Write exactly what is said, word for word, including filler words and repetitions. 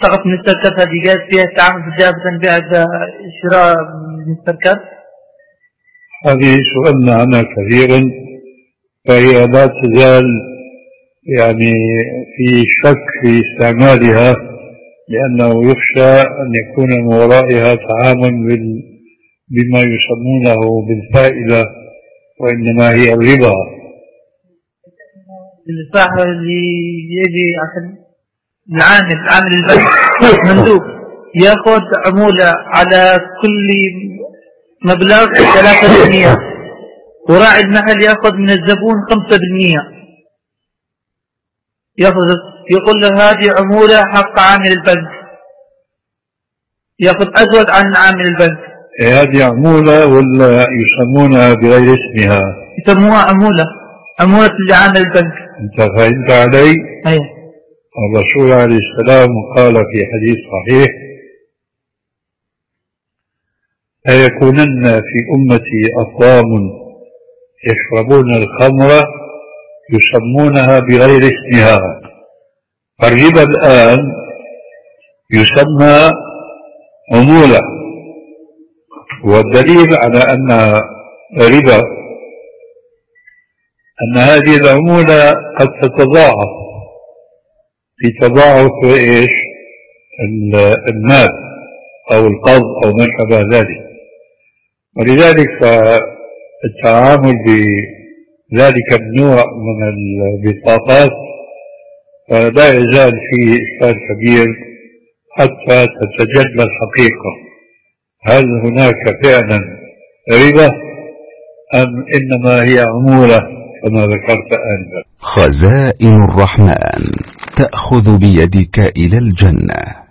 فقط من الشركات هذه جاز فيها التعامل في الجائزة بيع شراء من الشركات؟ هذه سؤالنا عنها كثيرا، فهي لا تزال يعني في شك في استعمالها، لأنه يخشى أن يكون من ورائها تعامل بال بما يسمونه بالفائدة، وإنما هي الربا. الفائدة اللي يجي عشان العامل عامل البنك مندوب يأخذ عمولة على كل مبلغ ثلاثة بالمئة، وراعي المحل يأخذ من الزبون خمسة بالمئة. يأخذ يقول له هذه عمولة حق عامل البنك، يأخذ أزود عن عامل البنك. هذه عمولة ولا يسمونها بغير اسمها؟ يسموها عمولة، عمولة اللي عامل البنك. أنت فهمت علي؟ أيه. الرسول عليه السلام قال في حديث صحيح: أيكونن في أمتي أقوام يشربون الخمر يسمونها بغير اسمها. الربا الآن يسمى عمولة، والدليل على أن ربا أن هذه العمولة قد تتضاعف في تضاعف إيش المال أو القرض أو ما شابه ذلك، ولذلك فالتعامل بذلك النوع من البطاقات لا يزال فيه إشكال كبير حتى تتجلى الحقيقة، هل هناك فعلا ربا أم إنما هي عمولة كما ذكرت آنفا. خزائن الرحمن تأخذ بيدك إلى الجنة.